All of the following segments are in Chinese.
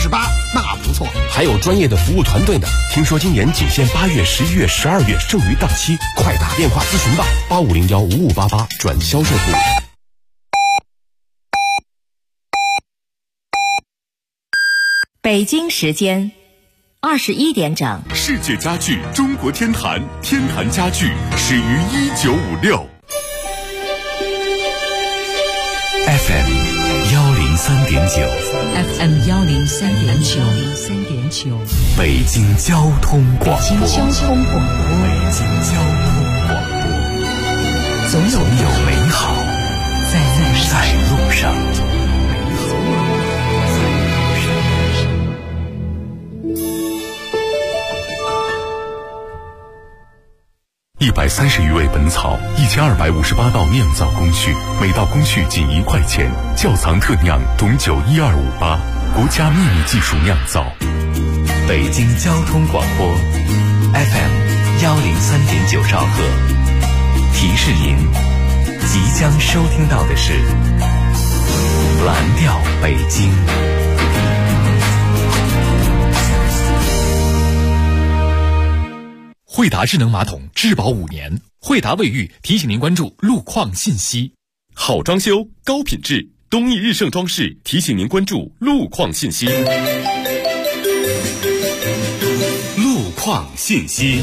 至8，那不错。 还有专业的服务团队呢。听说今年仅限8月、11月、12月，剩余档期，快打电话咨询吧，85015588转销售部。 北京时间21点整。 世界家具中国天坛，天坛家具始于1956。 FM 103.9 FM 103.9 北京交通广播。总有美好在路上。130余味本草，1258道酿造工序，每道工序仅1块钱。窖藏特酿董酒12588，国家秘密技术酿造。北京交通广播 FM 103.9兆赫，提示您即将收听到的是蓝调北京。 惠达智能马桶质保5年，惠达卫浴提醒您关注路况信息。 好装修高品质，东益日盛装饰提醒您关注路况信息。路况信息。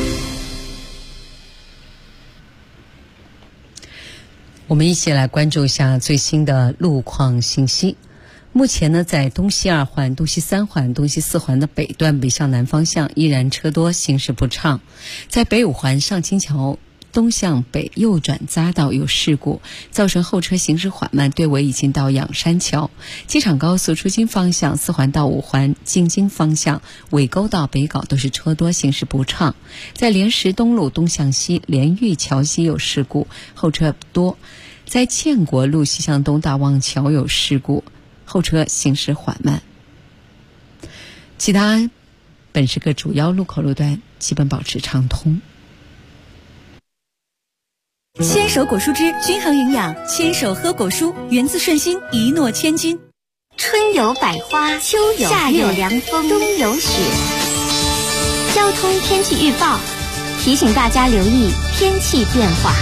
我们一起来关注一下最新的路况信息。目前呢，在东西2环、东西3环、东西4环的北段北向南方向依然车多，行驶不畅。在北5环上清桥东向北右转匝道有事故，造成后车行驶缓慢，队尾已经到仰山桥。机场高速出京方向4环到5环进京方向尾沟到北碏都是车多，行驶不畅。在莲石东路东向西莲玉桥西有事故，后车多。在建国路西向东大望桥有事故，后车行驶缓慢。其他本市各主要路口路段基本保持畅通。 牵手果蔬汁均衡营养，牵手喝果蔬，源自顺心，一诺千金。 春有百花，秋有夏有凉风，冬有雪。交通天气预报提醒大家留意天气变化。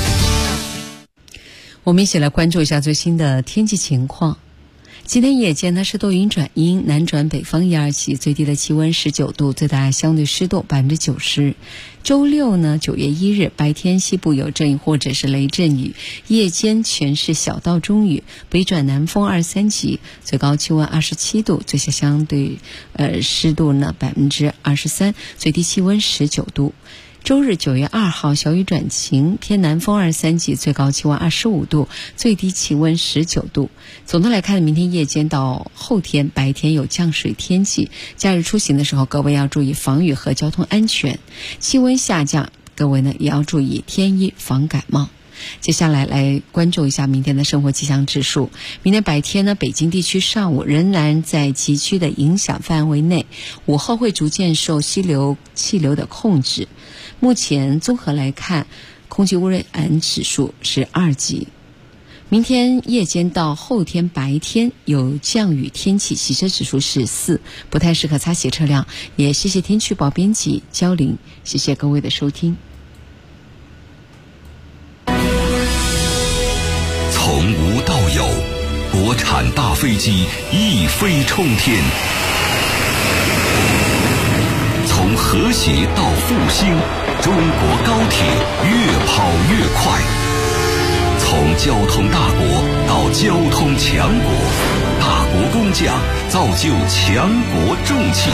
我们一起来关注一下最新的天气情况。今天夜间呢是多云转阴，南转北风1、2级，最低的气温19度，最大相对湿度90%。周六呢9月1日，白天西部有阵雨或者是雷阵雨，夜间全是小到中雨，北转南风2、3级，最高气温27度，最小相对湿度呢23%，最低气温19度。周日9月2号，小雨转晴，偏南风2、3级，最高气温25度，最低气温19度。总的来看，明天夜间到后天白天有降水天气，假日出行的时候各位要注意防雨和交通安全。气温下降，各位呢也要注意添衣防感冒。接下来来关注一下明天的生活气象指数。明天白天呢，北京地区上午仍然在极区的影响范围内，午后会逐渐受气流的控制。目前综合来看，空气污染指数是2级。明天夜间到后天白天有降雨天气，洗车指数是4，不太适合擦洗车辆。也谢谢天气预报编辑焦玲，谢谢各位的收听。 从无到有，国产大飞机一飞冲天；从和谐到复兴，中国高铁越跑越快。从交通大国到交通强国，大国工匠造就强国重器。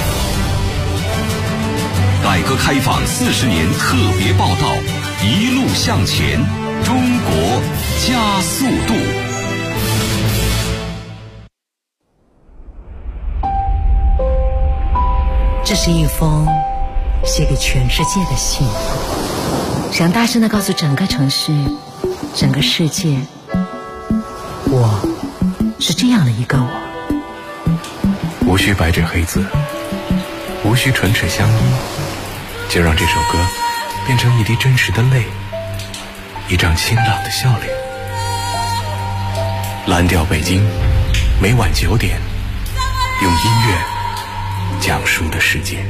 改革开放40年特别报道，一路向前，中国加速度。 这是一封写给全世界的信，想大声地告诉整个城市，整个世界，我是这样的一个我。 无需白纸黑字，无需唇齿相依，就让这首歌变成一滴真实的泪，一张清朗的笑脸。蓝调北京，每晚9点， 用音乐讲述的世界。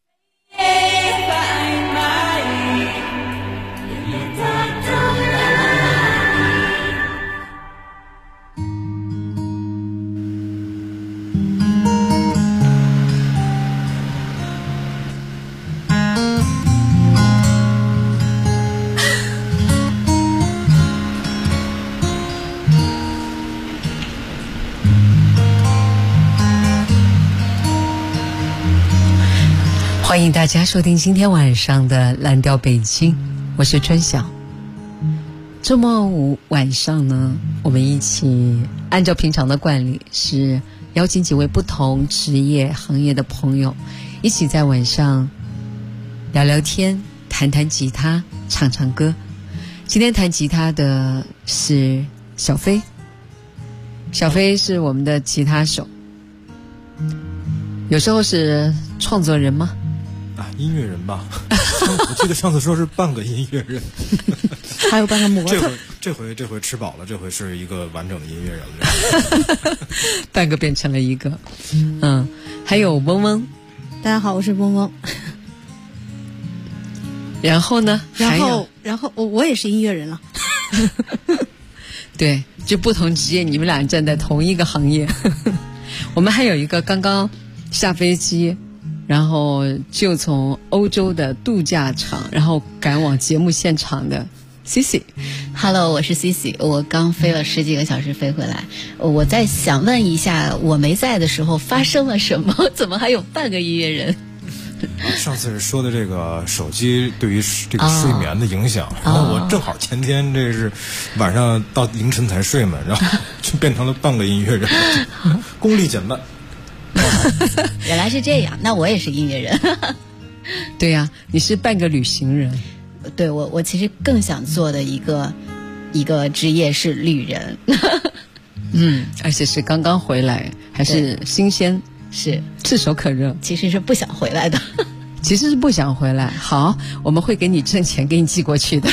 欢迎大家收听今天晚上的蓝调北京，我是春晓。周末五晚上呢，我们一起按照平常的惯例，是邀请几位不同职业行业的朋友，一起在晚上聊聊天，弹弹吉他，唱唱歌。今天弹吉他的是小飞，小飞是我们的吉他手，有时候是创作人吗？ 音乐人吧，我记得上次说是半个音乐人， 还有半个模特。 这回吃饱了，这回是一个完整的音乐人了， 半个变成了一个。还有嗡嗡， 大家好，我是嗡嗡。 然后呢？ 然后我也是音乐人了。 对，就不同职业，你们俩站在同一个行业。我们还有一个刚刚下飞机，然后就从欧洲的度假场，然后赶往节目现场的 Cici。Hello， 我是 Cici， 我刚飞了10几个小时飞回来。我在想问一下，我没在的时候发生了什么？怎么还有半个音乐人？ 上次说的这个手机对于这个睡眠的影响，然后我正好前天这是晚上到凌晨才睡嘛，然后就变成了半个音乐人，功力减半。 原来是这样，那我也是音乐人。 对呀，你是半个旅行人。 对，我其实更想做的一个职业是旅人。 而且是刚刚回来，还是新鲜， 是炙手可热。 其实是不想回来的。 其实是不想回来。好，我们会给你挣钱，给你寄过去的。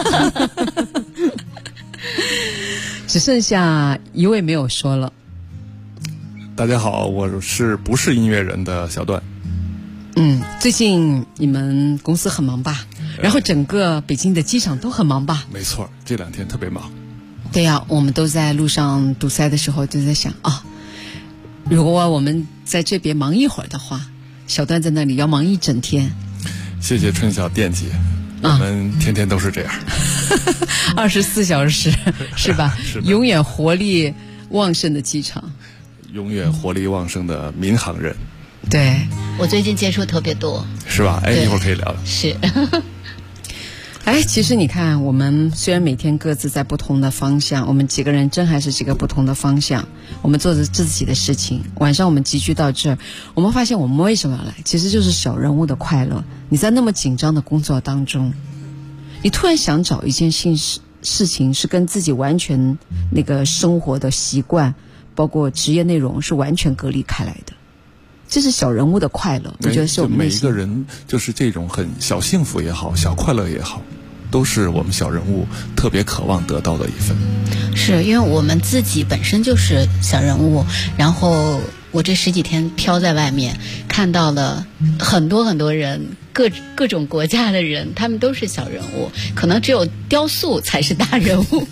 只剩下一位没有说了。 大家好，我不是音乐人的小段。 最近你们公司很忙吧？然后整个北京的机场都很忙吧？ 没错，这2天特别忙。 对呀，我们都在路上堵塞的时候就在想如果我们在这边忙一会儿的话，小段在那里要忙一整天。 谢谢春晓惦记，我们天天都是这样。 24小时是吧？ 是的， 永远活力旺盛的机场， 永远活力旺盛的民航人。 对， 我最近接触特别多， 是吧？一会儿可以聊聊。 是。 其实你看，我们虽然每天各自在不同的方向，我们几个人真还是几个不同的方向，我们做着自己的事情。晚上我们集聚到这儿，我们发现我们为什么要来，其实就是小人物的快乐。你在那么紧张的工作当中，你突然想找一件事情是跟自己完全那个生活的习惯，包括职业内容是完全隔离开来的。这是小人物的快乐，我觉得是我们每一个人就是这种很小幸福也好，小快乐也好，都是我们小人物特别渴望得到的一份。 是因为我们自己本身就是小人物，然后我这10几天飘在外面，看到了很多很多人，各种国家的人，他们都是小人物，可能只有雕塑才是大人物。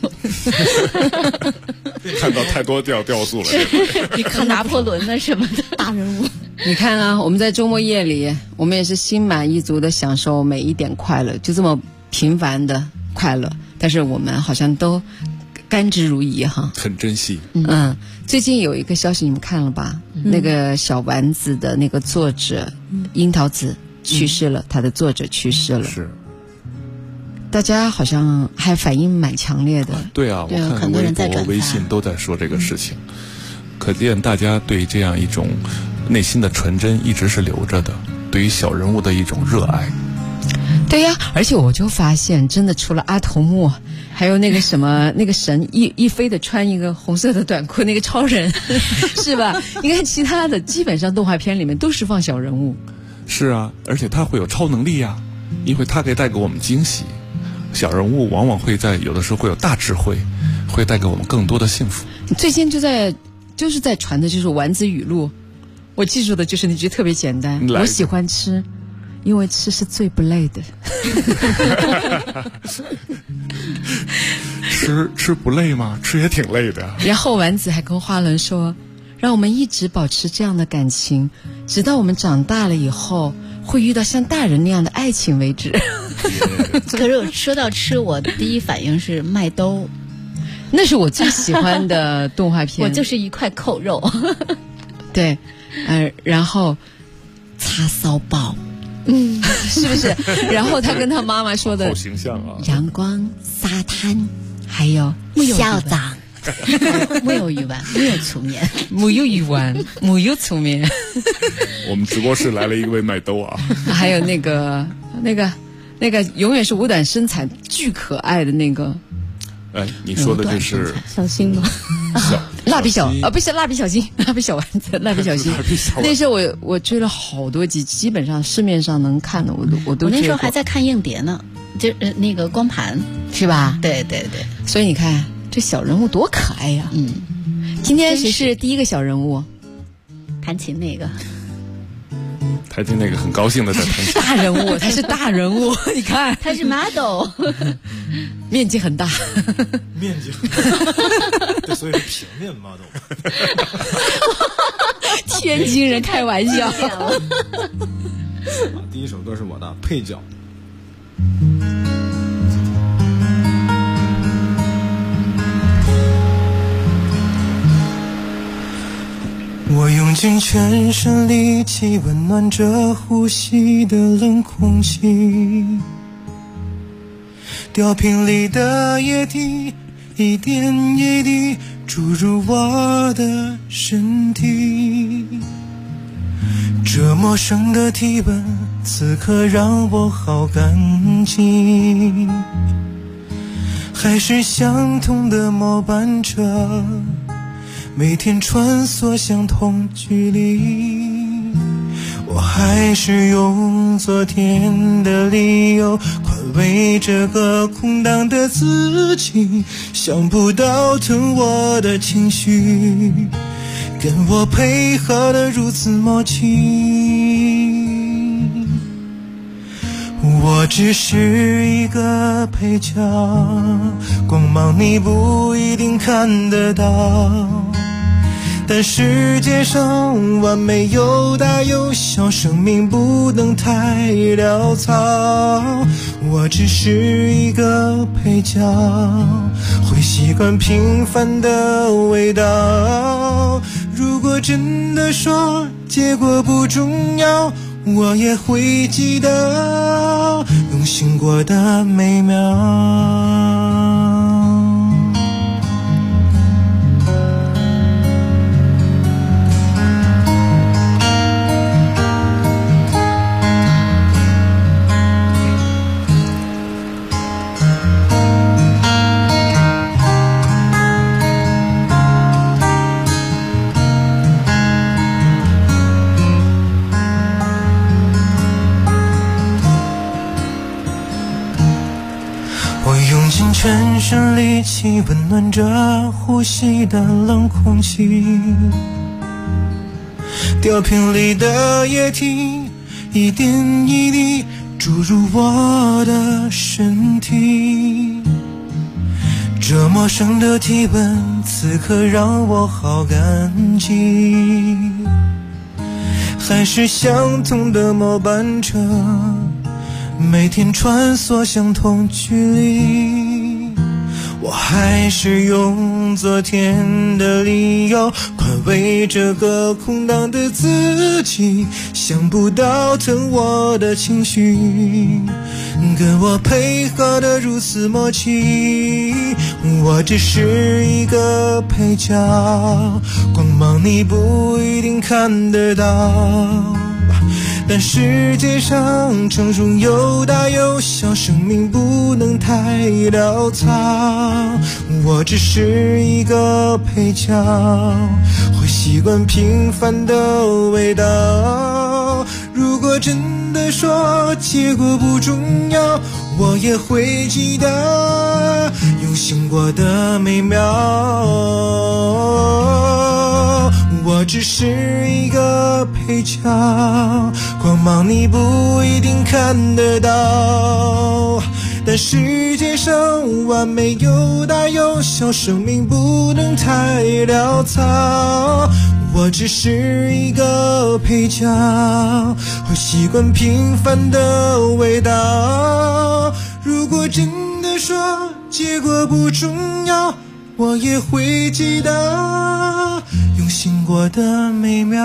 看到太多雕塑了。 你看拿破仑的什么的大人物。 你看我们在周末夜里，我们也是心满意足的享受每一点快乐，就这么平凡的快乐，但是我们好像都甘之如饴哈， 很珍惜。 最近有一个消息你们看了吧？那个小丸子的那个作者樱桃子去世了，他的作者去世了。 是。 大家好像还反应蛮强烈的。 对啊，我看微博、微信都在说这个事情，可见大家对这样一种内心的纯真一直是留着的，对于小人物的一种热爱。 对呀，而且我就发现，真的除了阿童木，还有那个什么那个神一飞的穿一个红色的短裤那个超人，是吧？你看其他的基本上动画片里面都是放小人物。 是啊，而且他会有超能力呀，因为他可以带给我们惊喜。小人物往往会有的时候会有大智慧，会带给我们更多的幸福。 最近就是在传的就是丸子语录， 我记住的就是那句特别简单，我喜欢吃，因为吃是最不累的。 吃不累吗？吃也挺累的。 然后丸子还跟花轮说，让我们一直保持这样的感情，直到我们长大了以后会遇到像大人那样的爱情为止。 可是说到吃，我第一反应是麦兜， 那是我最喜欢的动画片。 我就是一块扣肉。 对，然后擦骚包，是不是？然后他跟他妈妈说的， 好形象啊！ 阳光、沙滩，还有校长， 没有鱼丸，没有粗面， 没有鱼丸，没有粗面。 我们直播室来了一位麦兜啊， 还有那个永远是五短身材巨可爱的那个。 哎，你说的这是小新吗？ 蜡笔小不是蜡笔小新，蜡笔小丸子，蜡笔小新。那时候我追了好多集，基本上市面上能看的我都追过。 我那时候还在看硬碟呢，就那个光盘是吧？ 对对对。 所以你看这小人物多可爱呀！今天谁是第一个小人物？ 弹琴那个。 台听那个很高兴的在弹琴。 大人物，他是大人物，你看他是 model， 面积很大， 面积很大，对，所以是平面 model。 天津人开玩笑。 第一首歌是我的配角。我用尽全身力气温暖着呼吸的冷空气，吊瓶里的液体一点一滴注入我的身体，这陌生的体温此刻让我好干净，还是相同的末班车，每天穿梭相同距离，我还是用昨天的理由宽慰这个空荡的自己，想不到疼我的情绪跟我配合得如此默契，我只是一个配角，光芒你不一定看得到，但世界上完美有大有小，生命不能太潦草，我只是一个配角，会习惯平凡的味道，如果真的说结果不重要，我也会记得用心过的美妙。全身力气温暖着呼吸的冷空气，吊瓶里的液体一点一滴注入我的身体，这陌生的体温此刻让我好感激，还是相同的末班车，每天穿梭相同距离，我还是用昨天的理由宽慰这个空荡的自己，想不到疼我的情绪跟我配合得如此默契，我只是一个配角，光芒你不一定看得到，但世界上成熟有大有小，生命不能太潦草，我只是一个配角，会习惯平凡的味道，如果真的说结果不重要，我也会记得用心过的美妙， 我只是一个配角，光芒你不一定看得到，但世界上完美有大有小，生命不能太潦草。我只是一个配角，会习惯平凡的味道。如果真的说结果不重要，我也会记得用心过的美妙。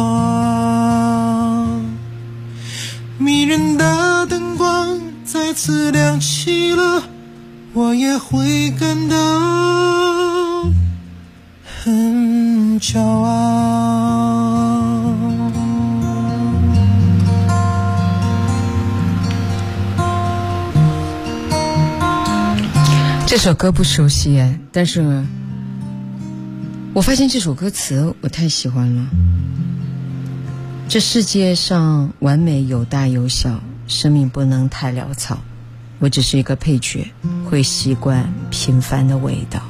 迷人的灯光再次亮起了，我也会感到很骄傲。 这首歌不熟悉，但是我发现这首歌词我太喜欢了。这世界上完美有大有小，生命不能太潦草。我只是一个配角，会习惯平凡的味道。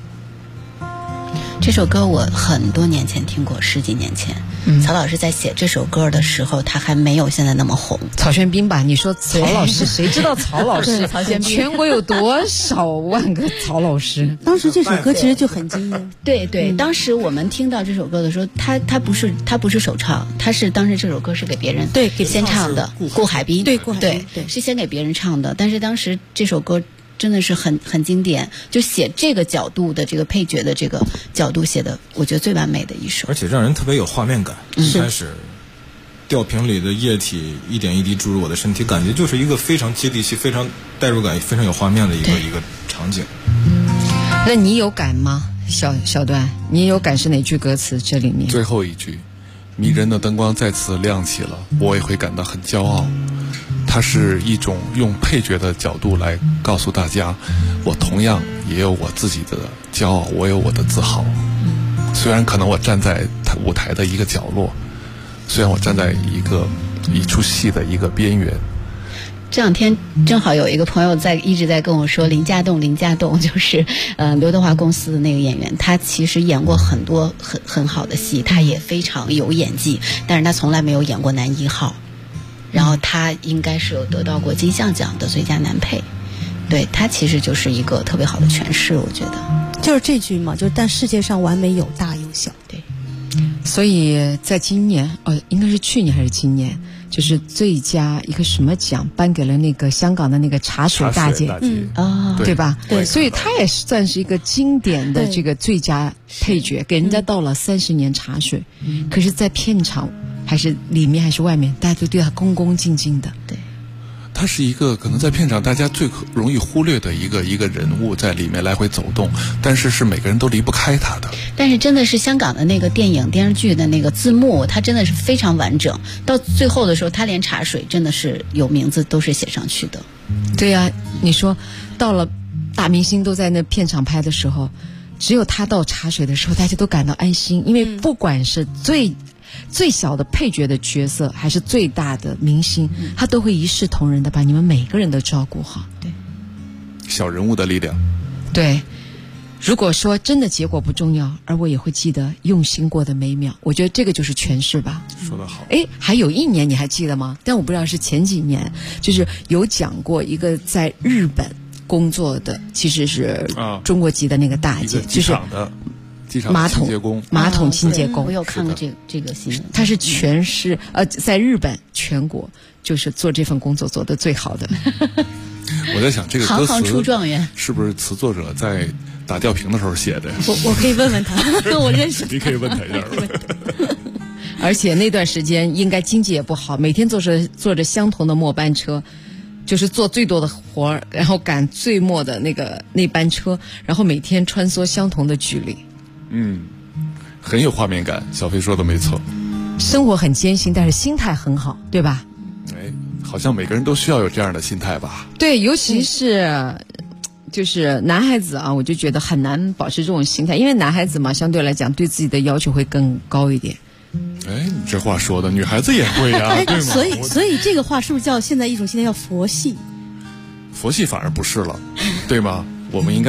这首歌我很多年前听过，10几年前。曹老师在写这首歌的时候，他还没有现在那么红。 曹轩宾吧，你说曹老师，谁知道曹老师？ 曹轩宾， 全国有多少万个曹老师？ 当时这首歌其实就很惊艳。 对对，当时我们听到这首歌的时候，他不是首唱，他是当时这首歌是给别人先唱的，顾海滨对，顾海滨对是先给别人唱的，但是当时这首歌真的是很经典，就写这个角度的这个配角的这个角度写的，我觉得最完美的一首， 而且让人特别有画面感。一开始吊瓶里的液体一点一滴注入我的身体，感觉就是一个非常接地气、非常代入感、非常有画面的一个场景。 那你有感吗？小段，你有感是哪句歌词？这里面最后一句，迷人的灯光再次亮起了，我也会感到很骄傲。它是一种用配角的角度来告诉大家，我同样也有我自己的骄傲，我有我的自豪。虽然可能我站在舞台的一个角落，虽然我站在一出戏的一个边缘。 这两天正好有一个朋友一直在跟我说，林家栋就是刘德华公司的那个演员，他其实演过很多很好的戏，他也非常有演技，但是他从来没有演过男一号。然后他应该是有得到过金像奖的最佳男配，对，他其实就是一个特别好的诠释，我觉得就是这句嘛，就是但世界上完美有大有小。 对， 所以在今年应该是去年还是今年，就是最佳一个什么奖颁给了那个香港的那个茶水大姐，对吧？对，所以他也算是一个经典的这个最佳配角，给人家倒了30年茶水，可是在片场还是里面还是外面，大家都对他恭恭敬敬的。 对， 他是一个可能在片场大家最容易忽略的一个人物，在里面来回走动，但是每个人都离不开他的。 但是真的是香港的那个电影电视剧的那个字幕，它真的是非常完整，到最后的时候他连茶水真的是有名字都是写上去的。 对呀，你说到了大明星都在那片场拍的时候，只有他倒茶水的时候大家都感到安心，因为不管是最小的配角的角色还是最大的明星，他都会一视同仁的把你们每个人都照顾好。 对， 小人物的力量。 对，如果说真的结果不重要，而我也会记得用心过的每秒，我觉得这个就是诠释吧。 说得好。 还有一年你还记得吗？但我不知道是前几年，就是有讲过一个在日本工作的，其实是中国籍的那个大姐，就是马桶清洁工。 我有看过这个新闻。 他是全市在日本全国就是做这份工作做得最好的。 我在想这个歌词行行出状元是不是词作者在打吊瓶的时候写的？ 我可以问问他，我认识。 你可以问他一下。 而且那段时间应该经济也不好，每天坐着相同的末班车，就是做最多的活，然后赶最末的那班车，然后每天穿梭相同的距离。 很有画面感。小飞说的没错， 生活很艰辛，但是心态很好，对吧？ 好像每个人都需要有这样的心态吧。 对，尤其是就是男孩子啊，我就觉得很难保持这种心态，因为男孩子嘛，相对来讲对自己的要求会更高一点。 你这话说的，女孩子也会呀，对吗？ 所以这个话是不是叫现在一种心态叫佛系？ 佛系反而不是了，对吗？我们应该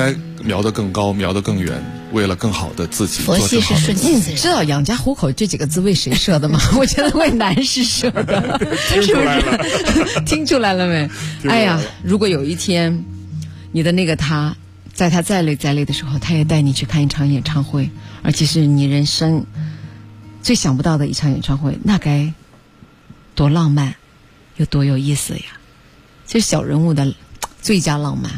瞄得更高，瞄得更远，为了更好的自己佛系是顺其自然。 知道养家糊口这几个字为谁设的吗？我觉得为男士设的，是不是？听出来了没？哎呀，如果有一天你的那个他，在他再累的时候，他也带你去看一场演唱会，而且是你人生最想不到的一场演唱会，那该多浪漫，又多有意思呀！这是小人物的最佳浪漫。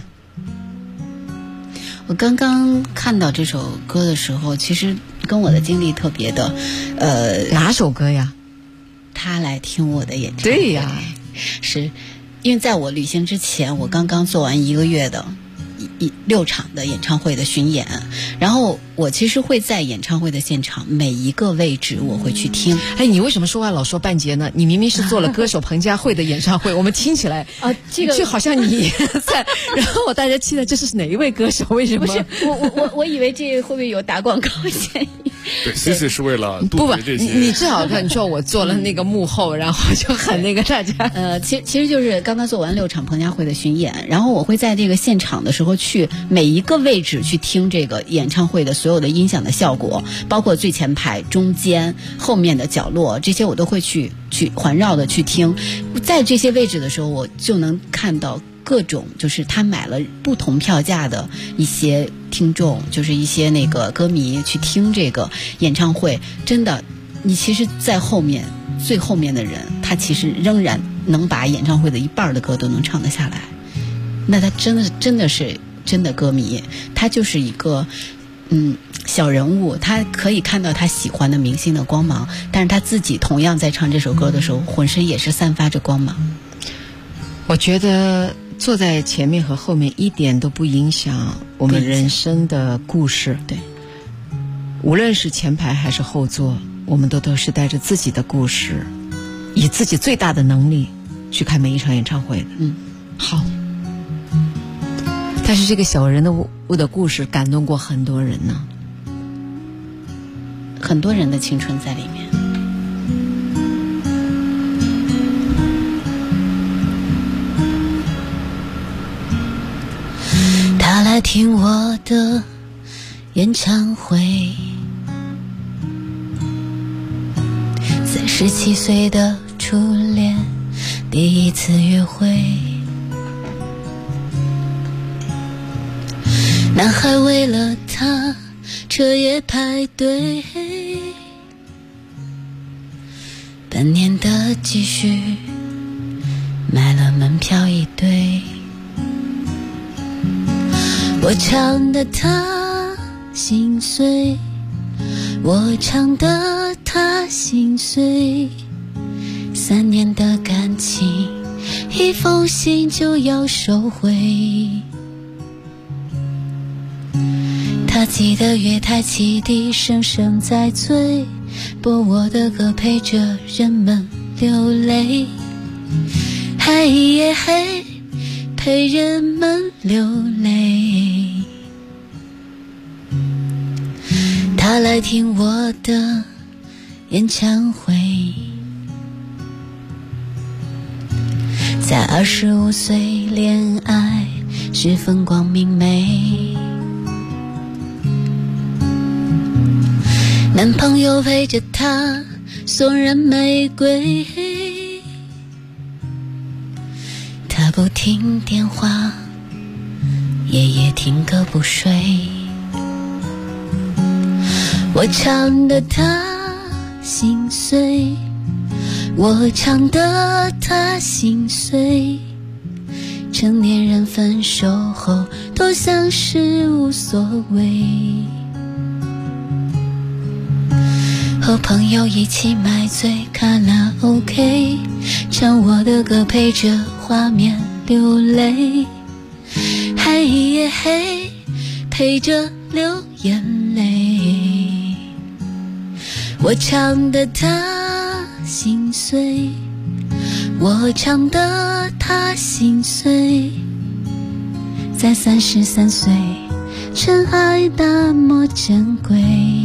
我刚刚看到这首歌的时候，其实跟我的经历特别的， 哪首歌呀？ 他来听我的演唱会。 对呀， 是因为在我旅行之前，我刚刚做完1个月的6场的演唱会的巡演，然后我其实会在演唱会的现场每一个位置我会去听。 哎，你为什么说话老说半截呢？你明明是做了歌手彭佳慧的演唱会，我们听起来这个就好像你在，然后大家期待这是哪一位歌手？为什么？ 不是我以为这会不会有打广告嫌疑？ 对 ，Cici 是为了杜绝这些。 你至少看，你说我做了那个幕后，然后就很那个大家。 其实就是刚刚做完6场彭佳慧的巡演，然后我会在这个现场的时候去每一个位置去听这个演唱会的所有的音响的效果，包括最前排、中间、后面的角落，这些我都会去环绕的去听。在这些位置的时候，我就能看到各种就是他买了不同票价的一些听众，就是一些那个歌迷去听这个演唱会。真的，你其实在后面最后面的人，他其实仍然能把演唱会的一半的歌都能唱得下来。那他真的是真的歌迷，他就是一个小人物，他可以看到他喜欢的明星的光芒，但是他自己同样在唱这首歌的时候，浑身也是散发着光芒。 我觉得坐在前面和后面一点都不影响我们人生的故事。 对， 无论是前排还是后座，我们都是带着自己的故事，以自己最大的能力去看每一场演唱会的。好。但是这个小人物的故事感动过很多人呢， 很多人的青春在里面。他来听我的演唱会，在17岁的初恋，第一次约会。男孩为了她彻夜排队，半年的积蓄买了门票一堆。我唱得她心碎，我唱得她心碎，3年的感情1封信就要收回。他记得月台汽笛声声在催，播我的歌陪着人们流泪，嘿耶嘿，陪人们流泪。他来听我的演唱会，在25岁恋爱十分光明媚，男朋友陪着她送人玫瑰，她不听电话，夜夜听歌不睡。我唱得她心碎，我唱得她心碎，成年人分手后都像是无所谓，和朋友一起买醉卡拉 OK， 唱我的歌陪着画面流泪，嘿耶嘿，陪着流眼泪。我唱得她心碎，我唱得她心碎，在33岁真爱那么珍贵。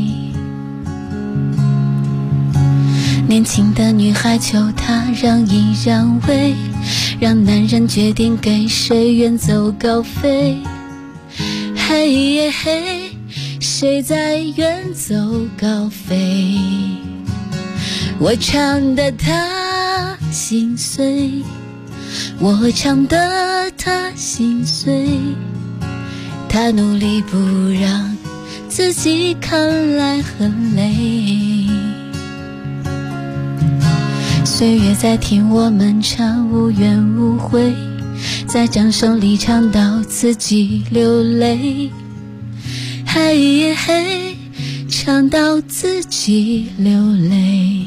年轻的女孩求他让一让位，让男人决定给谁远走高飞， 嘿耶嘿，谁在远走高飞？我唱得他心碎，我唱得他心碎，他努力不让自己看来很累。岁月在听我们唱，无怨无悔，在掌声里唱到自己流泪。嘿耶嘿，唱到自己流泪。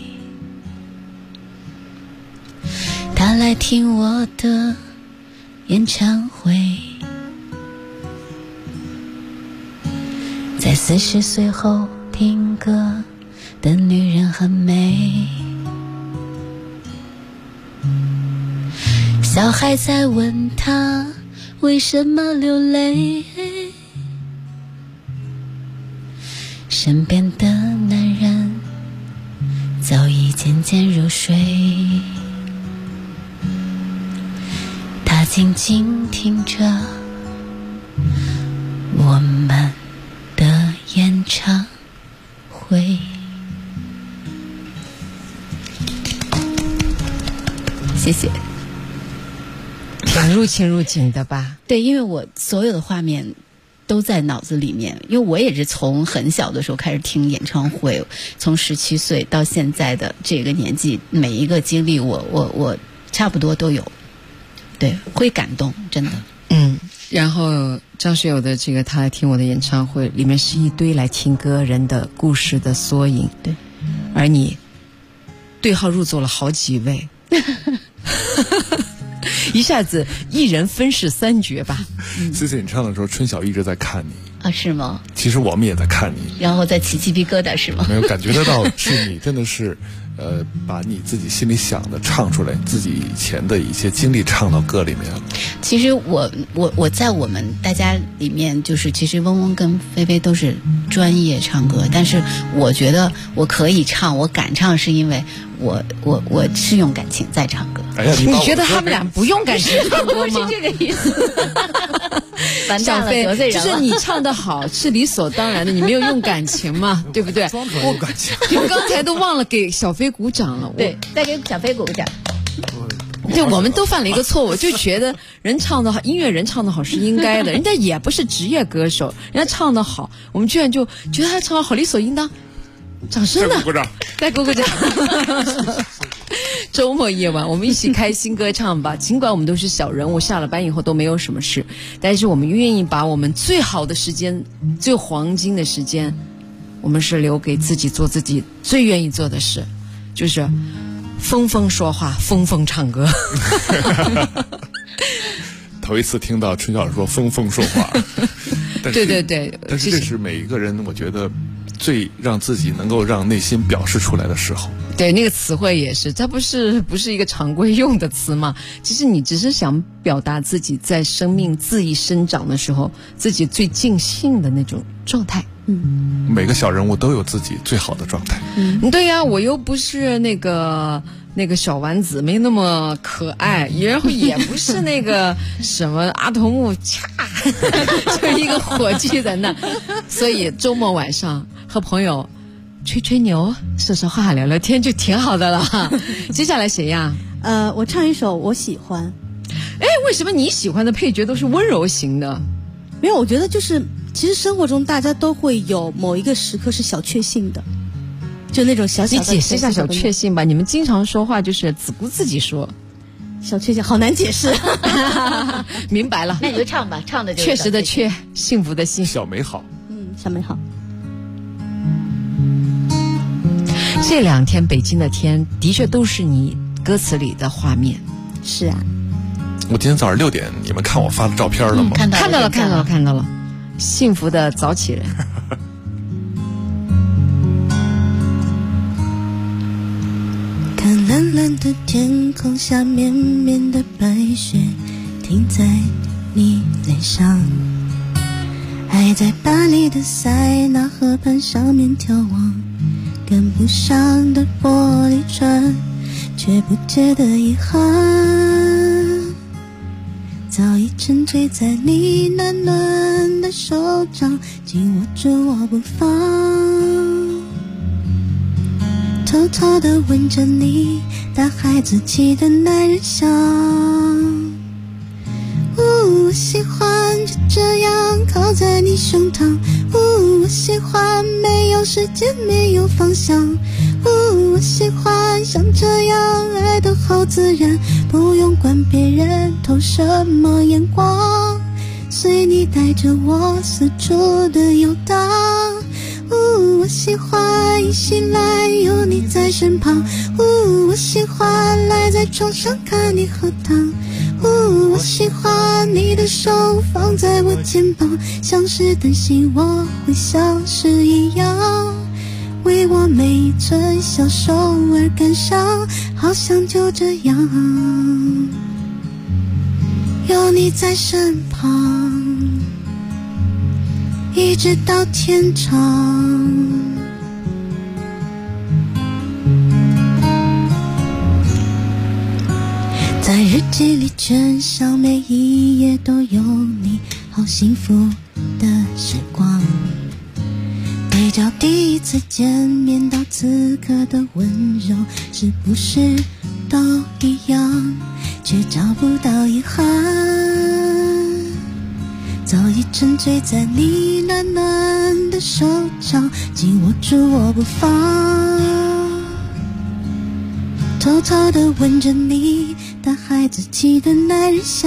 他来听我的演唱会，在40岁后听歌的女人很美。小孩在问他为什么流泪，身边的男人早已渐渐入睡，他静静听着我们的演唱会。谢谢。 挺入情入景的吧？ 对，因为我所有的画面都在脑子里面，因为我也是从很小的时候开始听演唱会，从17岁到现在的这个年纪，每一个经历我差不多都有，对，会感动，真的。 然后张学友的这个他来听我的演唱会，里面是一堆来听歌人的故事的缩影， 对， 而你对号入座了好几位。一下子一人分饰3角吧。 这次你唱的时候，春晓一直在看你啊，是吗？ 其实我们也在看你， 然后在起鸡皮疙瘩是吗？ 没有感觉得到是你，真的是，把你自己心里想的唱出来，自己以前的一些经历唱到歌里面了。 其实我在我们大家里面，就是其实嗡嗡跟菲菲都是专业唱歌，但是我觉得我可以唱，我敢唱，是因为我是用感情在唱歌。 哎呀， 你觉得他们俩不用感情唱歌吗？ 不是这个意思。完蛋了，得罪人了。 就是你唱得好是理所当然的，你没有用感情嘛，对不对？ 装出来有感情。 我刚才都忘了给小飞鼓掌了。 对，再给小飞鼓掌。 就我们都犯了一个错误，就觉得人唱得好，音乐人唱得好是应该的，人家也不是职业歌手，人家唱得好，我们居然就觉得他唱得好理所应当。掌声呢？再鼓掌。周末夜晚，我们一起开心歌唱吧。尽管我们都是小人物，下了班以后都没有什么事，但是我们愿意把我们最好的时间、最黄金的时间，我们是留给自己做自己最愿意做的事，就是疯疯说话，疯疯唱歌。 头一次听到春晓说疯疯说话。 对对对， 但是这是每一个人我觉得最让自己能够让内心表示出来的时候。 对，那个词汇也是，它不是一个常规用的词嘛。其实你只是想表达自己在生命恣意生长的时候，自己最尽兴的那种状态。 每个小人物都有自己最好的状态。 对呀，我又不是那个小丸子，没那么可爱，然后也不是那个什么阿童木，就一个火炬在那。所以周末晚上和朋友吹吹牛、说说话、聊聊天就挺好的了。接下来谁呀？ 我唱一首我喜欢。 哎，为什么你喜欢的配角都是温柔型的？ 没有，我觉得就是其实生活中大家都会有某一个时刻是小确幸的，就那种小小的。 你解释一下小确幸吧。你们经常说话就是只顾自己说， 小确幸好难解释。 明白了， 那你就唱吧，唱的就是确实的确，幸福的幸， 小美好。 小美好。 这2天北京的天的确都是你歌词里的画面。 是啊。 我今天早上6点，你们看我发的照片了吗？ 看到了，幸福的早起人。 看蓝蓝的天空下绵绵的白雪停在你脸上，还在巴黎的塞纳河畔上面眺望，跟不上的玻璃船却不觉得遗憾， 早已沉醉在你暖暖的手掌，紧握住我不放，偷偷地闻着你大孩子气的男人香。我喜欢就这样靠在你胸膛，我喜欢没有时间没有方向，我喜欢像这样爱得好自然，不用管别人投什么眼光，随你带着我四处的游荡。我喜欢一醒来有你在身旁，我喜欢赖在床上看你喝汤，我喜欢你的手放在我肩膀，像是担心我会消失一样，为我每一寸小手而感伤，好像就这样有你在身旁，一直到天长。在日记里圈上每一页都有你，好幸福的时光，对照第一次见面到此刻的温柔，是不是都一样，却找不到遗憾，早已沉醉在你暖暖的手掌，紧握住我不放，偷偷地闻着你的孩子气的男人香。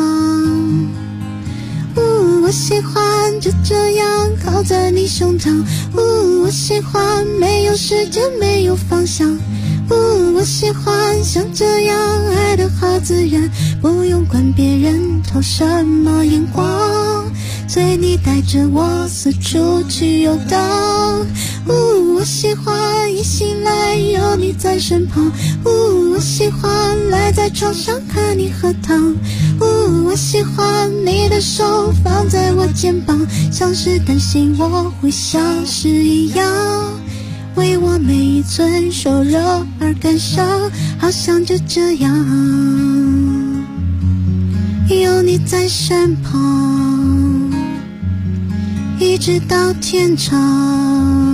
我喜欢就这样靠在你胸膛，我喜欢没有时间没有方向，我喜欢像这样爱得好自然，不用管别人投什么眼光，随你带着我四处去游荡。我喜欢一醒来有你在身旁，我喜欢赖在床上看你喝汤，我喜欢你的手放在我肩膀，像是担心我会消失一样，为我每一寸瘦肉而感伤，好像就这样有你在身旁，一直到天长。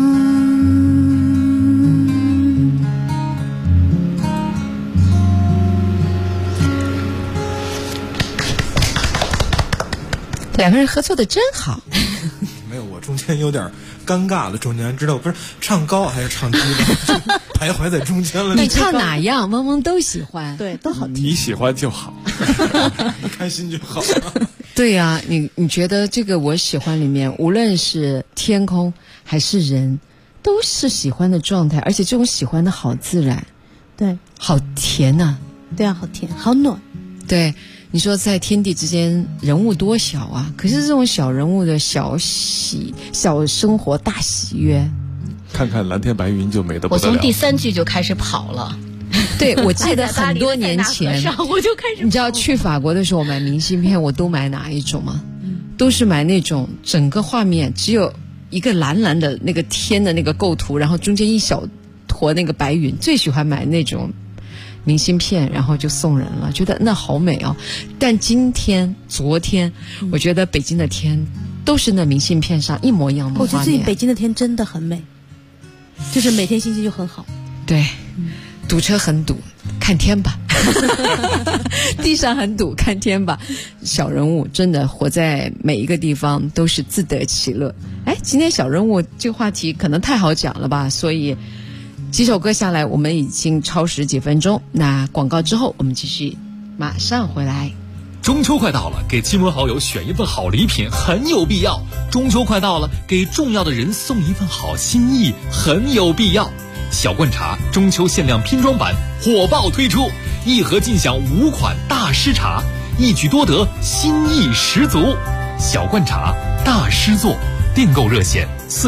两个人合作的真好。 没有，我中间有点尴尬了，中间知道不是唱高还是唱低的，徘徊在中间了。 你唱哪样，萌萌都喜欢， 对，都好听。 你喜欢就好， 你开心就好。 对呀，你觉得这个我喜欢里面，无论是天空还是人，都是喜欢的状态，而且这种喜欢的好自然， 对， 好甜呐。 对啊，好甜，好暖。 对。你说在天地之间人物多小啊，可是这种小人物的小生活大喜悦， 看看蓝天白云就美得不得了。 我从第3句就开始跑了。 对，我记得很多年前我就开始， 你知道去法国的时候我买明信片我都买哪一种吗？都是买那种整个画面只有一个蓝蓝的那个天的那个构图，然后中间一小坨那个白云，最喜欢买那种明信片，然后就送人了，觉得那好美哦。但昨天我觉得北京的天都是那明信片上一模一样的画面。 我觉得最近北京的天真的很美，就是每天心情就很好。 对，堵车很堵，看天吧。地上很堵，看天吧。小人物真的活在每一个地方都是自得其乐。哎，今天小人物这个话题可能太好讲了吧，所以几首歌下来我们已经超时几分钟，那广告之后我们继续马上回来。 中秋快到了，给亲朋好友选一份好礼品很有必要。中秋快到了，给重要的人送一份好心意很有必要。小罐茶中秋限量拼装版火爆推出，一盒尽享5款大师茶，一举多得，心意十足。小罐茶大师作，订购热线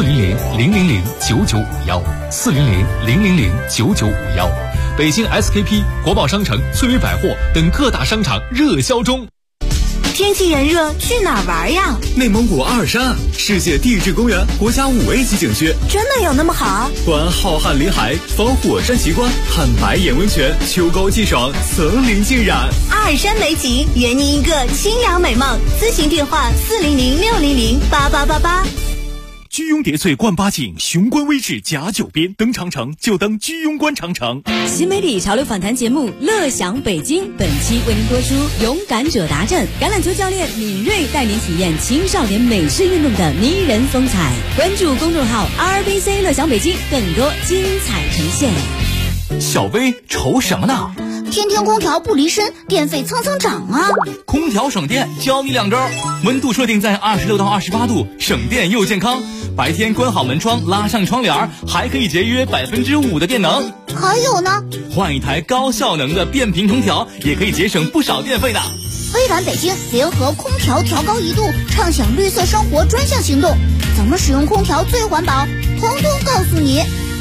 400-000-9951，400-000-9951，北京 SKP、国贸商城、翠微百货等各大商场热销中。 天气炎热，去哪儿玩呀？ 内蒙古阿尔山，世界地质公园国家5A级景区， 真的有那么好？ 观浩瀚林海，访火山奇观，看白眼温泉，秋高气爽，层林尽染。 阿尔山美景，圆您一个清凉美梦。咨询电话400-600-8888。 居庸叠翠冠八景，雄关微志甲9边，登长城就登居庸关长城。 新媒体潮流访谈节目《乐享北京》，本期为您播出《勇敢者达阵》，橄榄球教练敏锐带您体验青少年美式运动的迷人风采。关注公众号 RBC 乐享北京，更多精彩呈现。 小薇愁什么呢？ 天天空调不离身，电费蹭蹭涨啊！ 空调省电，教你2招：温度设定在26到28度，省电又健康。白天关好门窗，拉上窗帘，还可以节约5%的电能。 还有呢， 换一台高效能的变频空调，也可以节省不少电费的。 微软北京联合空调调高1度，畅享绿色生活专项行动，怎么使用空调最环保？通通告诉你。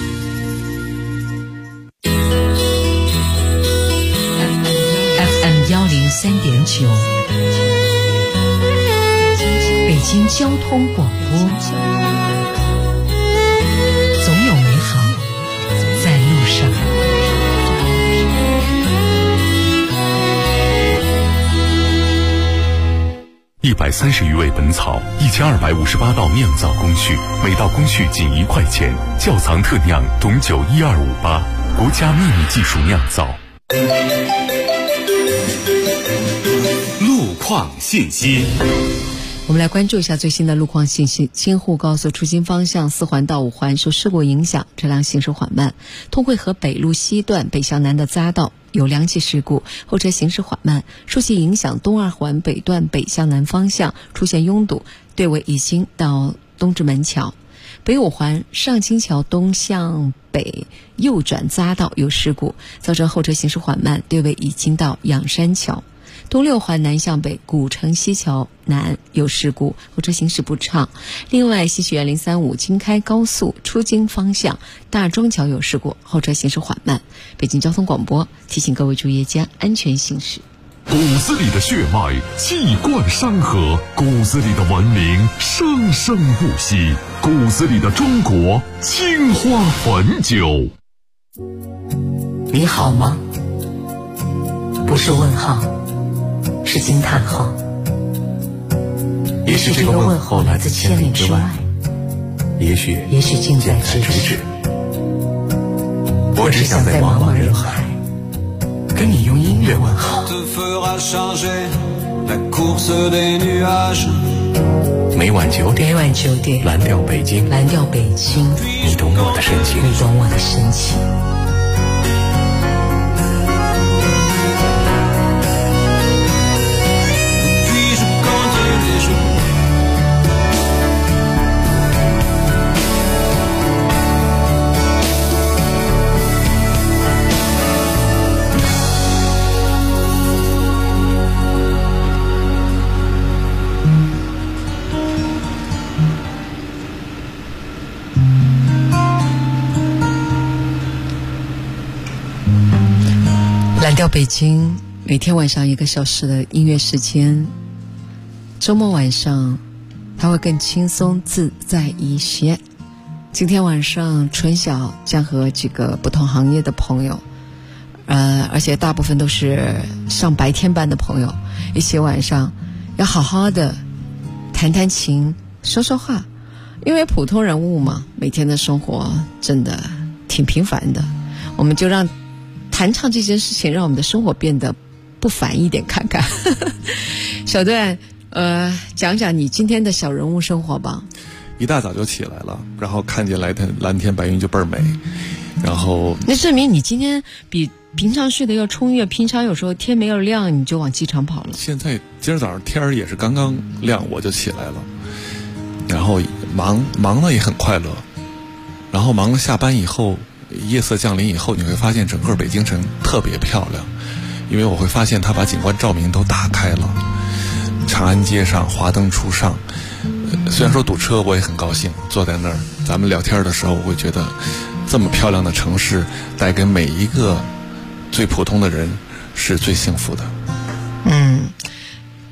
103.9，北京交通广播，总有美好在路上。 130余味本草，1258道酿造工序，每道工序仅1块钱。窖藏特酿董酒12588，国家秘密技术酿造。 路况信息。 我们来关注一下最新的路况信息。京沪高速出京方向4环到5环受事故影响，车辆行驶缓慢。通惠河北路西段北向南的匝道有2起事故，后车行驶缓慢，受其影响，东2环北段北向南方向出现拥堵，队尾已经到东直门桥。北5环上清桥东向北右转匝道有事故，造成后车行驶缓慢，队尾已经到仰山桥。东6环南向北古城西桥南有事故，后车行驶不畅。另外，西学园035京开高速出京方向大庄桥有事故，后车行驶缓慢。北京交通广播提醒各位注意夜间安全行驶。 骨子里的血脉气贯山河，骨子里的文明生生不息，骨子里的中国青花汾酒。 你好吗？不是问号，是惊叹号。 也许这个问候来自千里之外，也许近在咫尺。我只想在茫茫人海跟你用音乐问好。每晚9点，蓝调北京，你懂我的深情。 蓝调北京，每天晚上1个小时的音乐时间，周末晚上它会更轻松自在一些。今天晚上春晓将和几个不同行业的朋友，而且大部分都是上白天班的朋友，一起晚上要好好的弹弹琴，说说话。因为普通人物嘛，每天的生活真的挺平凡的，我们就让弹唱这件事情让我们的生活变得不凡一点看看。小段，讲讲你今天的小人物生活吧。 一大早就起来了，然后看见蓝天白云就倍儿美，然后那证明你今天比平常睡得要充裕。平常有时候天没有亮你就往机场跑了， 现在今儿早上天儿也是刚刚亮我就起来了，然后忙了也很快乐，然后忙了下班以后，夜色降临以后，你会发现整个北京城特别漂亮，因为我会发现它把景观照明都打开了，长安街上华灯初上，虽然说堵车我也很高兴，坐在那儿咱们聊天的时候，我会觉得这么漂亮的城市带给每一个最普通的人是最幸福的。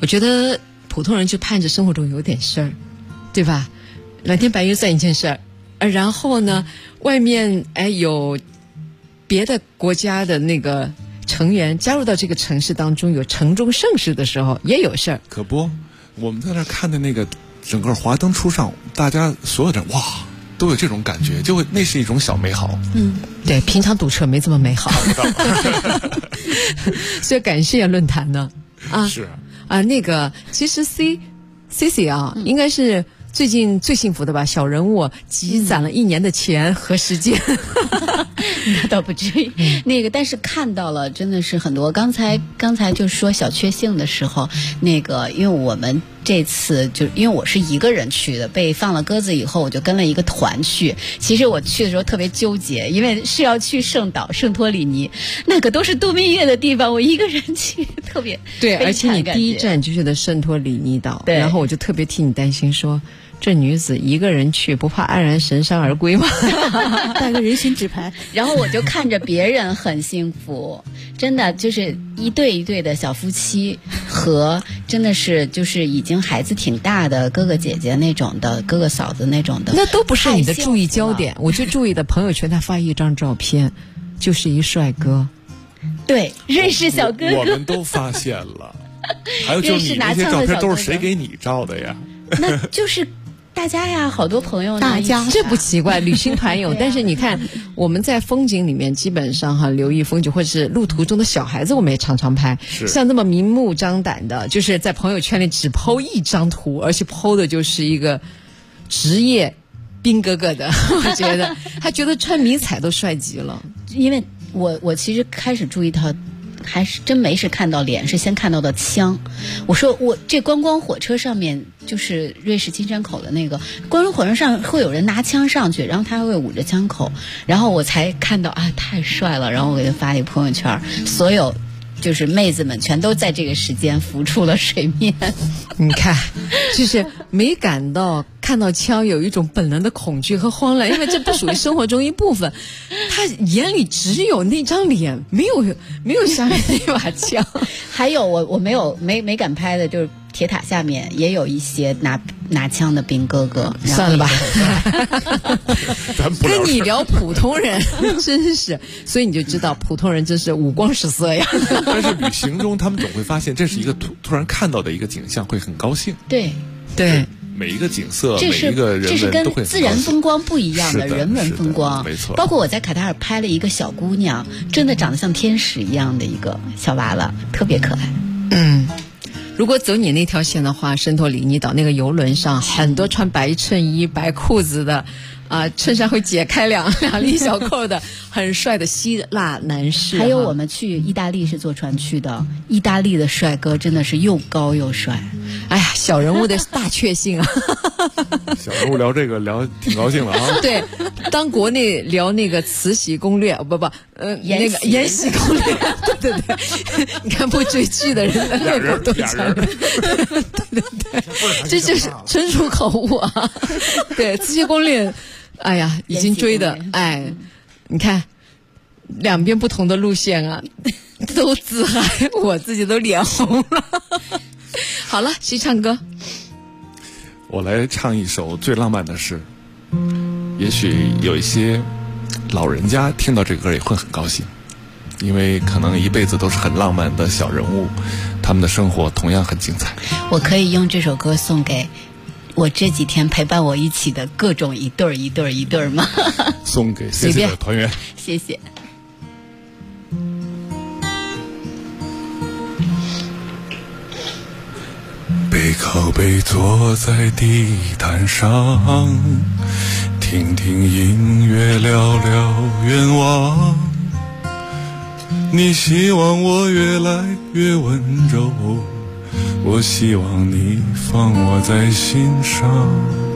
我觉得普通人就盼着生活中有点事儿，对吧？蓝天白云算一件事儿，然后呢，外面有别的国家的那个成员加入到这个城市当中，有城中盛世的时候也有事儿。 可不，我们在那看的那个整个华灯初上，大家所有的人哇都有这种感觉，就会那是一种小美好。 对，平常堵车没这么美好。所以感谢论坛呢是那个其实 C 啊，应该是最近最幸福的吧，小人物积攒了1年的钱和时间。 那倒不至于，那个但是看到了真的是很多。刚才就说小确幸的时候，那个因为我们这次就因为我是一个人去的，被放了鸽子以后，我就跟了一个团去。其实我去的时候特别纠结，因为是要去圣岛圣托里尼，那可都是度蜜月的地方，我一个人去特别对，而且你第一站就去的圣托里尼岛，然后我就特别替你担心说，这女子一个人去，不怕黯然神伤而归吗？ 带个人形纸牌。 然后我就看着别人很幸福，真的就是一对一对的小夫妻和真的是就是已经孩子挺大的哥哥姐姐那种的，哥哥嫂子那种的， 那都不是你的注意焦点。我就注意的朋友圈他发一张照片，就是一帅哥， 对，瑞士小哥哥， 我们都发现了。还有就是你那些照片都是谁给你照的呀？ 那就是大家呀，好多朋友， 大家这不奇怪，旅行团有。但是你看，我们在风景里面基本上留意风景，或者是路途中的小孩子，我们也常常拍。像那么明目张胆的，就是在朋友圈里只 po 一张图，而且 po 的就是一个职业兵哥哥的，我觉得他觉得穿迷彩都帅极了。 因为我其实开始注意他。还是真没是看到脸，是先看到的枪。我说我这观光火车上面，就是瑞士金山口的那个观光火车上会有人拿枪上去，然后他还会捂着枪口，然后我才看到太帅了，然后我给他发一个朋友圈，所有就是妹子们全都在这个时间浮出了水面。 你看，就是没感到看到枪有一种本能的恐惧和慌乱，因为这不属于生活中一部分。他眼里只有那张脸，没有下面那把枪。 还有我没敢拍的，就是铁塔下面也有一些拿枪的兵哥哥。 算了吧，跟你聊普通人真是，所以你就知道普通人真是五光十色呀。 但是旅行中他们总会发现这是一个突然看到的一个景象，会很高兴。 对。 每一个景色，每一个人文都会， 这是跟自然风光不一样的人文风光， 没错。 包括我在卡塔尔拍了一个小姑娘，真的长得像天使一样的一个小娃娃，特别可爱。 如果走你那条线的话，圣托里尼岛那个游轮上很多穿白衬衣白裤子的衬衫会解开两粒小扣的很帅的希腊男士。 还有我们去意大利是坐船去的，意大利的帅哥真的是又高又帅。 哎呀，小人物的大确幸啊。 小人物聊这个聊挺高兴的啊。 对，当国内聊那个慈禧攻略那个延禧攻略，对，你看不追剧的人的那个都讲，对，这就是纯属口误啊。对，慈禧攻略，哎呀，已经追的，你看两边不同的路线啊，都自嗨，我自己都脸红了。好了，谁唱歌？ 我来唱一首最浪漫的诗。也许有一些老人家听到这个歌也会很高兴，因为可能一辈子都是很浪漫的小人物，他们的生活同样很精彩。 我可以用这首歌送给我这几天陪伴我一起的各种一对儿吗？ 送给 CC 的团员， 谢谢。 背靠背坐在地毯上，听听音乐，聊聊愿望。你希望我越来越温柔，我希望你放我在心上。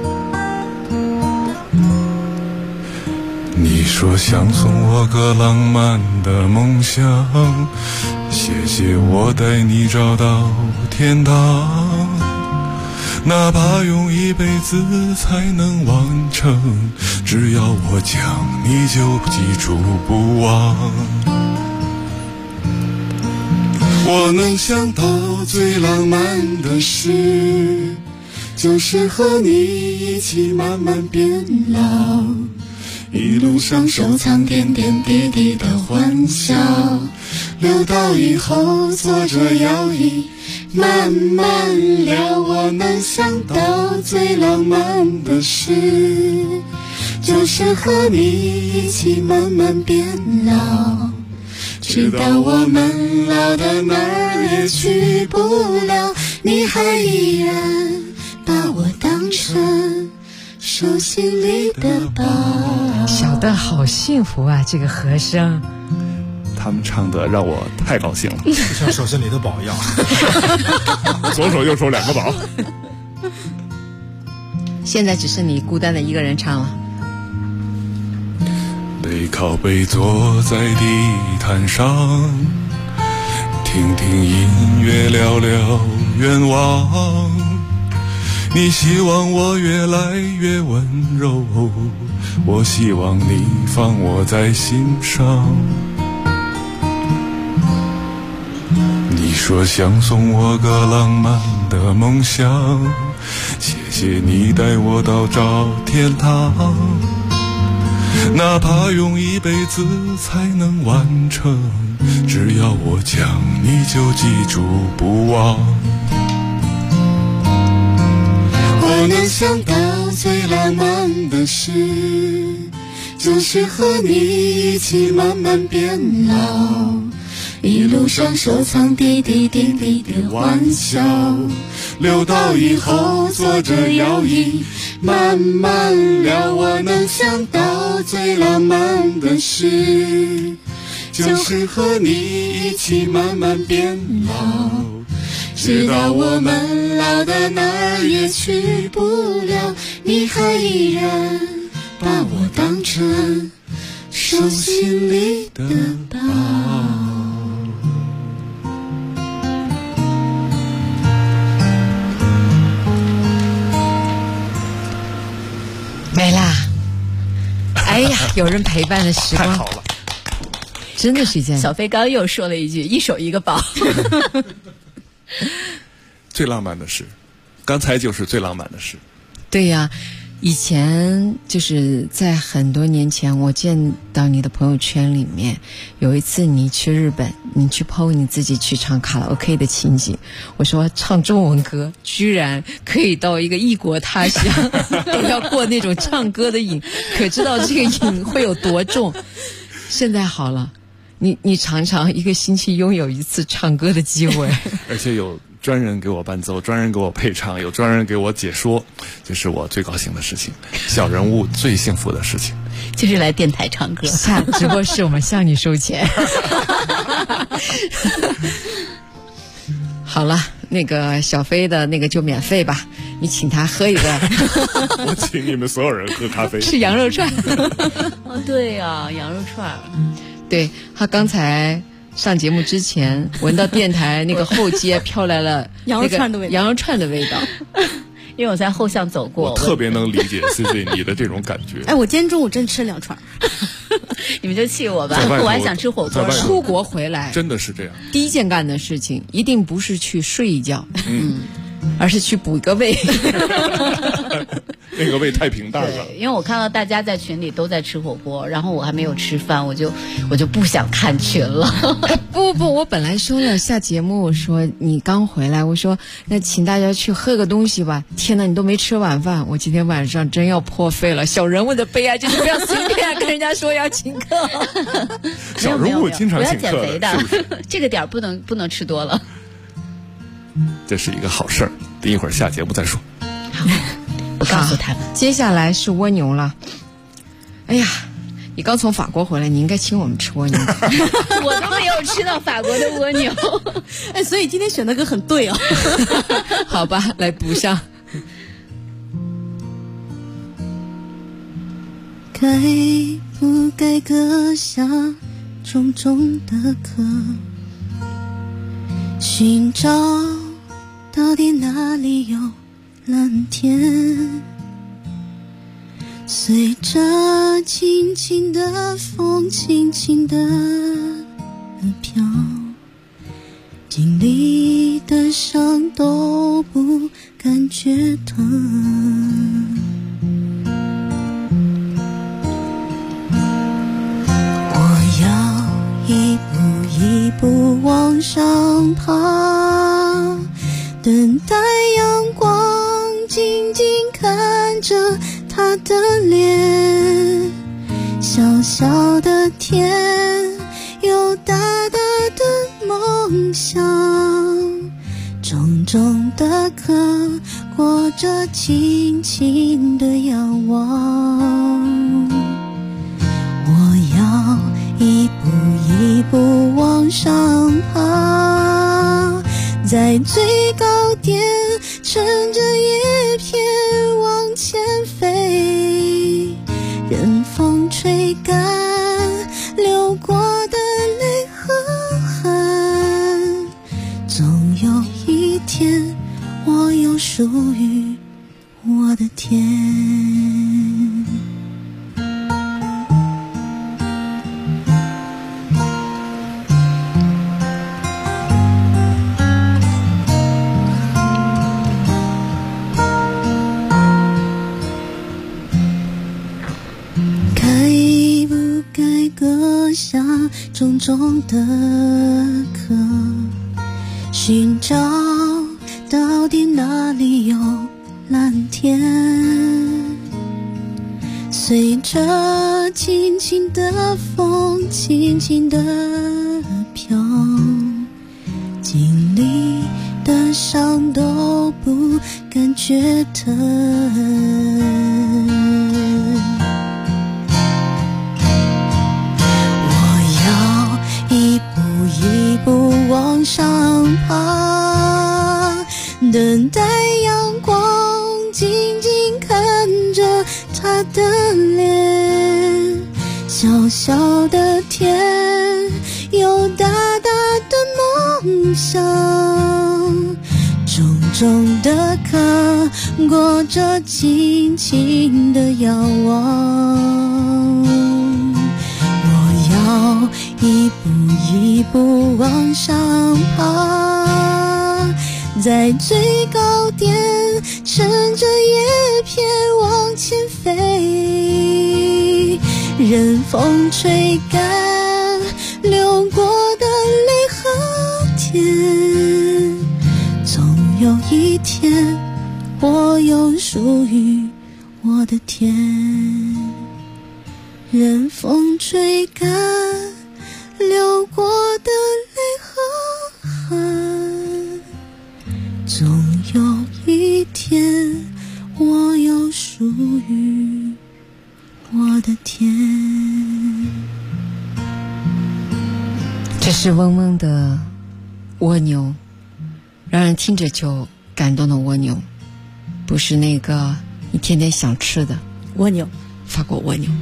你说想送我个浪漫的梦想，谢谢我带你找到天堂，哪怕用一辈子才能完成，只要我讲你就记住不忘。 我能想到最浪漫的事，就是和你一起慢慢变老，一路上收藏点点滴滴的欢笑，留到以后坐着摇椅慢慢聊。我能想到最浪漫的事，就是和你一起慢慢变老，直到我们老到哪儿也去不了，你还依然把我当成手心里的宝。 小段好幸福啊，这个和声。 他们唱的让我太高兴了， 就像手心里的宝一样。 左手右手两个宝。 现在只是你孤单的一个人唱了。 背靠背坐在地毯上，听听音乐，聊聊愿望。你希望我越来越温柔，我希望你放我在心上。你说想送我个浪漫的梦想，谢谢你带我到找天堂，哪怕用一辈子才能完成，只要我讲你就记住不忘。我能想到最浪漫的事，就是和你一起慢慢变老，一路上收藏滴滴滴滴的欢笑，留到以后坐着摇椅慢慢聊。我能想到最浪漫的事，就是和你一起慢慢变老，直到我们老到哪儿也去不了，你还依然把我当成手心里的宝。 没啦。哎呀，有人陪伴的时光太好了， 真的是一件。 小飞刚又说了一句一手一个宝。 最浪漫的事，刚才就是最浪漫的事。 对呀，以前就是在很多年前，我见到你的朋友圈里面，有一次你去日本，你去 PO 你自己去唱卡拉 OK 的情景。我说唱中文歌居然可以到一个异国他乡，都要过那种唱歌的瘾，可知道这个瘾会有多重。现在好了，你常常一个星期拥有一次唱歌的机会， 而且有专人给我伴奏，专人给我配唱，有专人给我解说，这是我最高兴的事情，小人物最幸福的事情， 就是来电台唱歌。 下直播室我们向你收钱。好了，那个小飞的那个就免费吧，你请他喝一个。 我请你们所有人喝咖啡， 吃羊肉串。 哦，对呀，羊肉串。 对，他刚才上节目之前闻到电台那个后街飘来了羊肉串的味道， 羊肉串的味道。 因为我在后巷走过， 我特别能理解 CC 你的这种感觉。 哎，我今天中午真吃了2串。 你们就气我吧，我还想吃火锅。 出国回来真的是这样， 第一件干的事情一定不是去睡一觉，而是去补一个胃。 那个胃太平淡了。 对，因为我看到大家在群里都在吃火锅，然后我还没有吃饭，我就不想看群了。 不，我本来说了下节目，我说你刚回来，我说那请大家去喝个东西吧。天哪，你都没吃晚饭，我今天晚上真要破费了。小人物的悲哀就是不要随便跟人家说要请客。 小人物经常请客我要减肥的， 是不是？ 这个点儿不能吃多了。 这是一个好事儿，等一会儿下节目再说。 我告诉他们， 接下来是蜗牛了。哎呀，你刚从法国回来，你应该请我们吃蜗牛。 我都没有吃到法国的蜗牛。 哎，所以今天选的歌很对哦。 好吧，来补上。 该不该割下重重的壳，寻找到底哪里有蓝天，随着轻轻的风轻轻的飘， 经历的伤都不感觉疼。我要一步一步往上爬，等待阳光，静静看着他的脸。小小的天，有大大的梦想，重重的壳，裹着轻轻的仰望。我要一步一步往上爬，在最高点乘着叶片往前飞，任风吹干流过的泪和汗，总有一天我有属于我的天。下重重的壳，寻找到底哪里有蓝天。随着轻轻的风，轻轻的飘，经历的伤都不感觉疼。一步往上爬，等待阳光，静静看着他的脸。小小的天，有大大的梦想，重重的壳，裹着轻轻的仰望。我要一步一步往上爬，在最高点乘着叶片往前飞，任风吹干流过的泪和甜，总有一天我有属于我的天。任风吹干流过的泪和汗，总有一天我有属于我的天。 这是嗡嗡的蜗牛，让人听着就感动的蜗牛，不是那个一天天想吃的蜗牛， 法国蜗牛。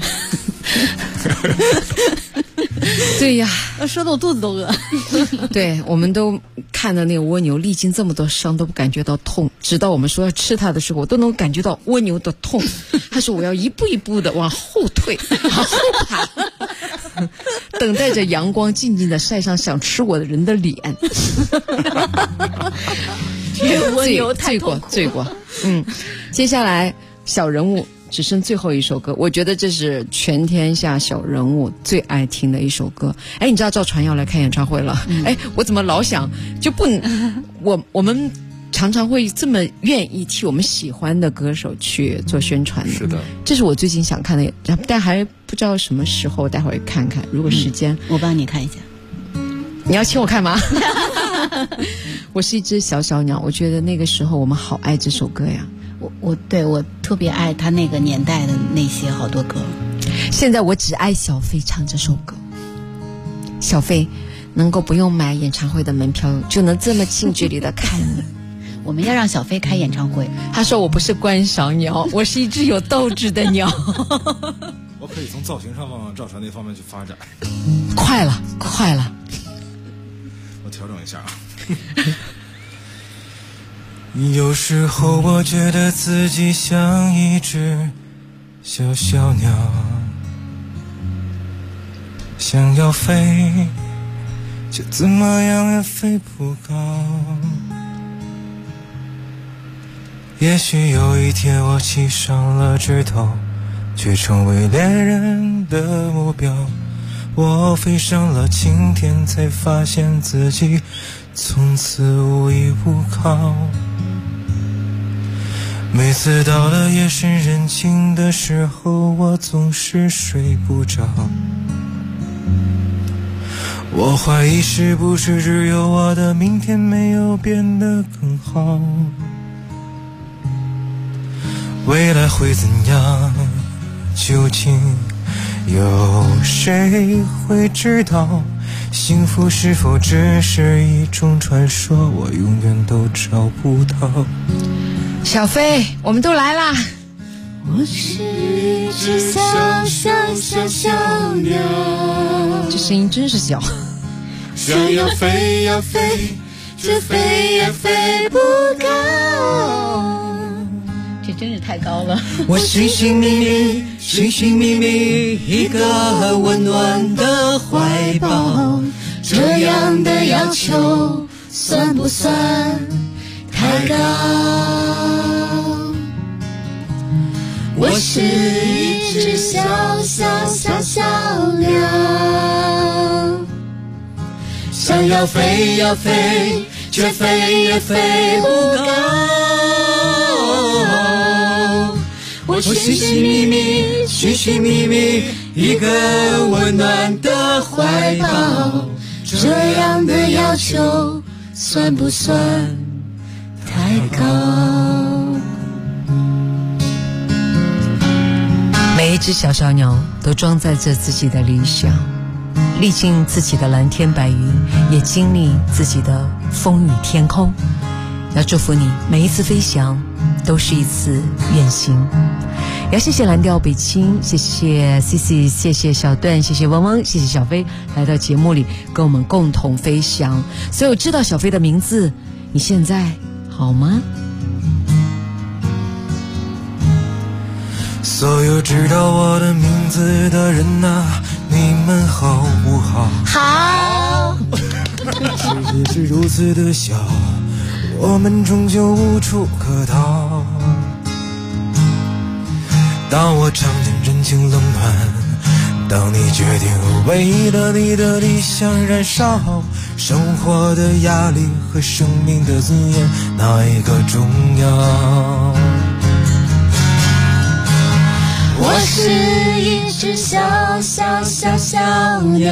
对呀， 说的我肚子都饿。 对，我们都看到那个蜗牛历经这么多伤都不感觉到痛，直到我们说要吃它的时候，我都能感觉到蜗牛的痛。他说我要一步一步的往后退，往后爬，等待着阳光静静的晒上想吃我的人的脸。 这个蜗牛太痛苦， 罪过。接下来小人物只剩最后一首歌，我觉得这是全天下小人物最爱听的一首歌。哎，你知道赵传要来开演唱会了？哎，我怎么老想就不，我们常常会这么愿意替我们喜欢的歌手去做宣传的。 是的， 这是我最近想看的，但还不知道什么时候，待会儿看看，如果时间， 我帮你看一下。 你要请我看吗？我是一只小小鸟，我觉得那个时候我们好爱这首歌呀。 我特别爱他那个年代的那些好多歌。 现在我只爱小飞唱这首歌。小飞能够不用买演唱会的门票，就能这么近距离的看你。 我们要让小飞开演唱会。 他说我不是观赏鸟，我是一只有斗志的鸟。 我可以从造型上往赵传那方面去发展。 快了， 我调整一下啊。有时候我觉得自己像一只小小鸟，想要飞就怎么样也飞不高。也许有一天我骑上了枝头，却成为猎人的目标。我飞上了青天，才发现自己从此无依无靠。每次到了夜深人静的时候，我总是睡不着。我怀疑是不是只有我的明天没有变得更好。未来会怎样，究竟有谁会知道？幸福是否只是一种传说，我永远都找不到。 小飞，我们都来啦！ 我是一只小小小小鸟， 这声音真是小。 想要飞呀飞，却飞也飞不高。 这真是太高了。 我寻寻觅觅，寻寻觅觅一个温暖的怀抱，这样的要求算不算太高？我是一只小小小小鸟，想要飞呀飞，却飞也飞不高。我寻寻觅觅，寻寻觅觅一个温暖的怀抱，这样的要求算不算太高？ 每一只小小鸟都装载着自己的理想，历经自己的蓝天白云，也经历自己的风雨天空。要祝福你每一次飞翔都是一次远行。要谢谢蓝调北京，谢谢 CC， 谢谢小段，谢谢汪汪，谢谢小飞来到节目里跟我们共同飞翔。所有知道小飞的名字，你现在好吗？ 所有知道我的名字的人啊，你们好不好？ 好。 世界是如此的小，我们终究无处可逃。当我尝尽人情冷暖，当你决定为了你的理想燃烧，生活的压力和生命的尊严，哪一个重要？ 我是一只小小小小鸟，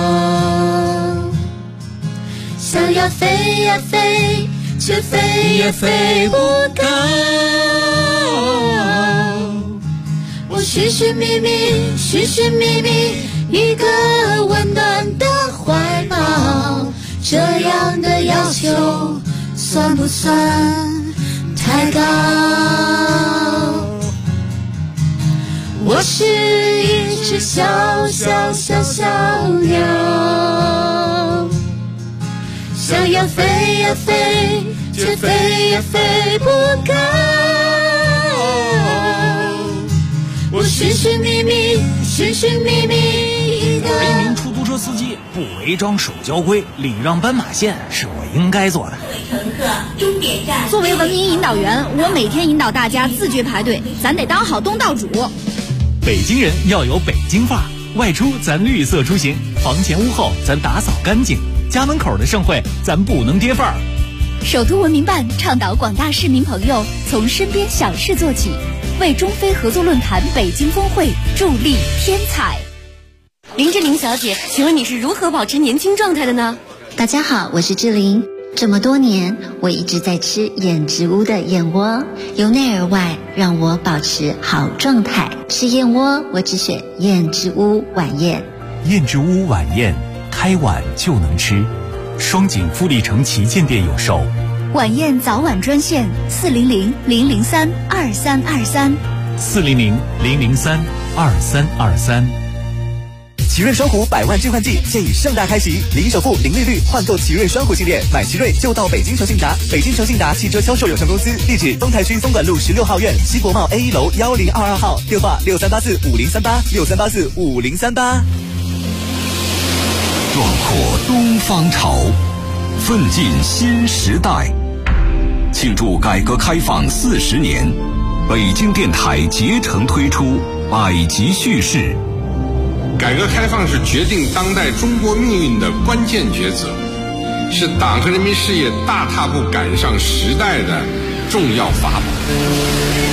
想要飞呀飞，却飞也飞不高。我寻寻觅觅，寻寻觅觅一个温暖的怀抱，这样的要求算不算太高？我是一只小小小小鸟，想要飞呀飞，却飞也飞不高。我寻寻觅觅，寻寻觅觅一个。 一名出租车司机不违章守交规，礼让斑马线是我应该做的。 乘客，终点站。 作为文明引导员，我每天引导大家自觉排队，咱得当好东道主。 北京人要有北京范儿，外出咱绿色出行，房前屋后咱打扫干净，家门口的盛会咱不能跌范儿。 首都文明办倡导广大市民朋友从身边小事做起，为中非合作论坛北京峰会助力添彩。 林志玲小姐，请问你是如何保持年轻状态的呢？ 大家好，我是志玲。这么多年，我一直在吃燕之屋的燕窝，由内而外让我保持好状态。吃燕窝，我只选燕之屋晚宴。 燕之屋晚宴，开碗就能吃。双井富力城旗舰店有售。 晚宴早晚专线400-003-2323。 400-003-2323。 奇瑞双虎100万置换季现已盛大开启，零首付、零利率换购奇瑞双虎系列，买奇瑞就到北京诚信达。北京诚信达汽车销售有限公司，地址丰台区松管路16号院西国贸 A1 楼1022号，电话63845038，63845038。 壮阔东方潮，奋进新时代。庆祝改革开放40年，北京电台竭诚推出百集叙事。 改革开放是决定当代中国命运的关键抉择，是党和人民事业大踏步赶上时代的重要法宝。